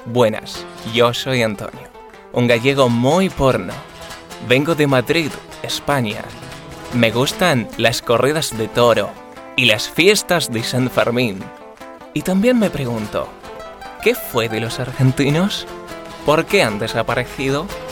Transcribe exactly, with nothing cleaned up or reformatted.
Buenas, yo soy Antonio, un gallego muy porno. Vengo de Madrid, España. Me gustan las corridas de toro y las fiestas de San Fermín. Y también me pregunto, ¿qué fue de los argentinos? ¿Por qué han desaparecido?